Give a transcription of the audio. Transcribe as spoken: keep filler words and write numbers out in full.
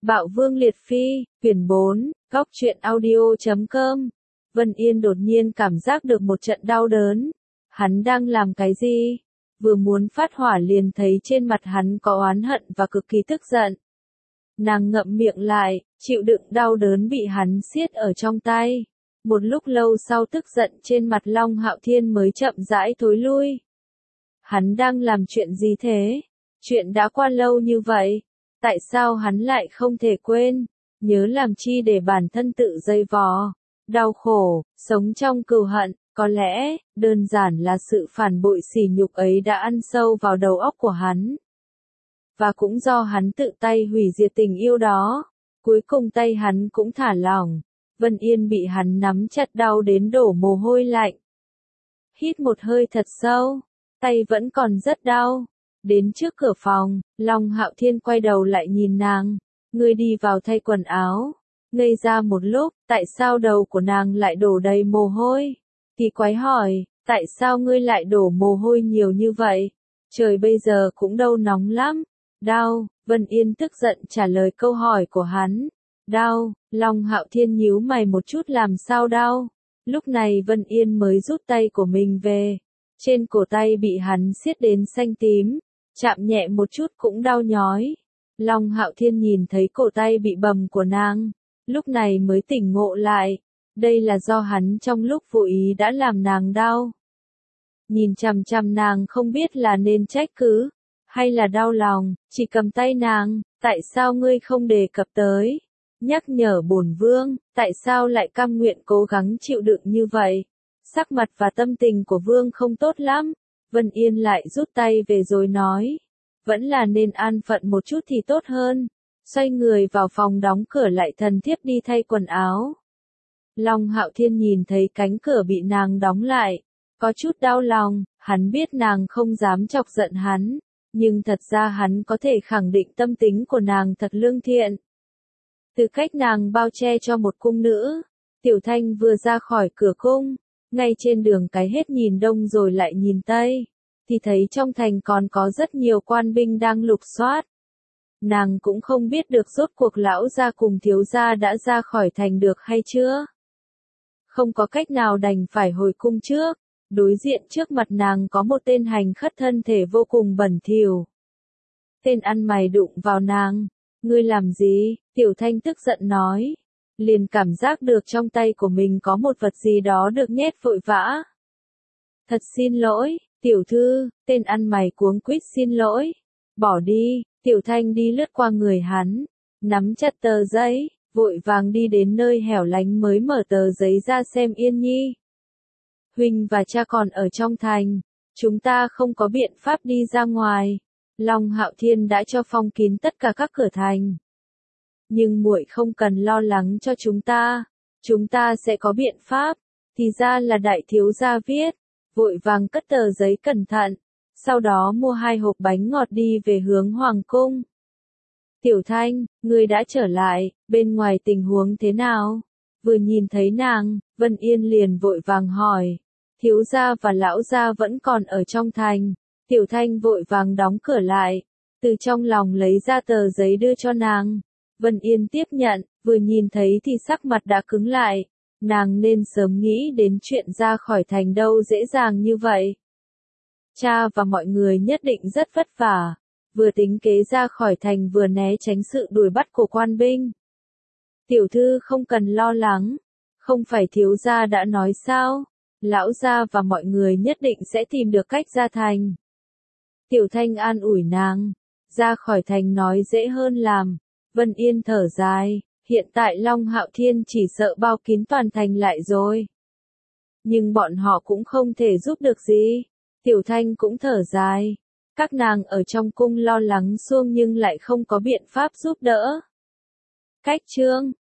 Bạo Vương Liệt Phi, quyển bốn, góc truyện audio chấm com. Vân Yên đột nhiên cảm giác được một trận đau đớn. Hắn đang làm cái gì? Vừa muốn phát hỏa liền thấy trên mặt hắn có oán hận và cực kỳ tức giận. Nàng ngậm miệng lại, chịu đựng đau đớn bị hắn siết ở trong tay. Một lúc lâu sau tức giận trên mặt Long Hạo Thiên mới chậm rãi thối lui. Hắn đang làm chuyện gì thế? Chuyện đã qua lâu như vậy. Tại sao hắn lại không thể quên? Nhớ làm chi để bản thân tự dây vò? Đau khổ, sống trong cừu hận, có lẽ, đơn giản là sự phản bội sỉ nhục ấy đã ăn sâu vào đầu óc của hắn. Và cũng do hắn tự tay hủy diệt tình yêu đó. Cuối cùng tay hắn cũng thả lỏng. Vân Yên bị hắn nắm chặt đau đến đổ mồ hôi lạnh. Hít một hơi thật sâu, tay vẫn còn rất đau. Đến trước cửa phòng, Long Hạo Thiên quay đầu lại nhìn nàng. Ngươi đi vào thay quần áo. Ngây ra một lúc, tại sao đầu của nàng lại đổ đầy mồ hôi? Kỳ quái hỏi, tại sao ngươi lại đổ mồ hôi nhiều như vậy? Trời bây giờ cũng đâu nóng lắm. Đau, Vân Yên tức giận trả lời câu hỏi của hắn. Đau, Long Hạo Thiên nhíu mày một chút làm sao đau? Lúc này Vân Yên mới rút tay của mình về. Trên cổ tay bị hắn siết đến xanh tím. Chạm nhẹ một chút cũng đau nhói. Long Hạo Thiên nhìn thấy cổ tay bị bầm của nàng. Lúc này mới tỉnh ngộ lại. Đây là do hắn trong lúc vô ý đã làm nàng đau. Nhìn chằm chằm nàng không biết là nên trách cứ. Hay là đau lòng, chỉ cầm tay nàng. Tại sao ngươi không đề cập tới? Nhắc nhở bổn vương, tại sao lại cam nguyện cố gắng chịu đựng như vậy? Sắc mặt và tâm tình của vương không tốt lắm. Vân Yên lại rút tay về rồi nói. Vẫn là nên an phận một chút thì tốt hơn. Xoay người vào phòng đóng cửa lại thần thiếp đi thay quần áo. Long Hạo Thiên nhìn thấy cánh cửa bị nàng đóng lại. Có chút đau lòng, hắn biết nàng không dám chọc giận hắn. Nhưng thật ra hắn có thể khẳng định tâm tính của nàng thật lương thiện. Từ cách nàng bao che cho một cung nữ. Tiểu Thanh vừa ra khỏi cửa cung. Ngay trên đường cái hết nhìn đông rồi lại nhìn tây. Thì thấy trong thành còn có rất nhiều quan binh đang lục soát. Nàng cũng không biết được rốt cuộc lão gia cùng thiếu gia đã ra khỏi thành được hay chưa. Không có cách nào đành phải hồi cung trước. Đối diện trước mặt nàng có một tên hành khất thân thể vô cùng bẩn thỉu. Tên ăn mày đụng vào nàng. Ngươi làm gì? Tiểu Thanh tức giận nói. Liền cảm giác được trong tay của mình có một vật gì đó được nhét vội vã. Thật xin lỗi, tiểu thư, tên ăn mày cuống quýt xin lỗi. Bỏ đi, Tiểu Thanh đi lướt qua người hắn. Nắm chặt tờ giấy, vội vàng đi đến nơi hẻo lánh mới mở tờ giấy ra xem Yên Nhi. Huynh và cha còn ở trong thành. Chúng ta không có biện pháp đi ra ngoài. Long Hạo Thiên đã cho phong kín tất cả các cửa thành. Nhưng muội không cần lo lắng cho chúng ta. Chúng ta sẽ có biện pháp. Thì ra là đại thiếu gia viết. Vội vàng cất tờ giấy cẩn thận. Sau đó mua hai hộp bánh ngọt đi về hướng Hoàng cung. Tiểu Thanh, ngươi đã trở lại, bên ngoài tình huống thế nào? Vừa nhìn thấy nàng, Vân Yên liền vội vàng hỏi. Thiếu gia và lão gia vẫn còn ở trong thành. Tiểu Thanh vội vàng đóng cửa lại. Từ trong lòng lấy ra tờ giấy đưa cho nàng. Vân Yên tiếp nhận, vừa nhìn thấy thì sắc mặt đã cứng lại. Nàng nên sớm nghĩ đến chuyện ra khỏi thành đâu dễ dàng như vậy. Cha và mọi người nhất định rất vất vả. Vừa tính kế ra khỏi thành vừa né tránh sự đuổi bắt của quan binh. Tiểu thư không cần lo lắng. Không phải thiếu gia đã nói sao? Lão gia và mọi người nhất định sẽ tìm được cách ra thành. Tiểu Thanh an ủi nàng. Ra khỏi thành nói dễ hơn làm. Vân Yên thở dài. Hiện tại Long Hạo Thiên chỉ sợ bao kín toàn thành lại rồi. Nhưng bọn họ cũng không thể giúp được gì. Tiểu Thanh cũng thở dài. Các nàng ở trong cung lo lắng suông nhưng lại không có biện pháp giúp đỡ. Cách chương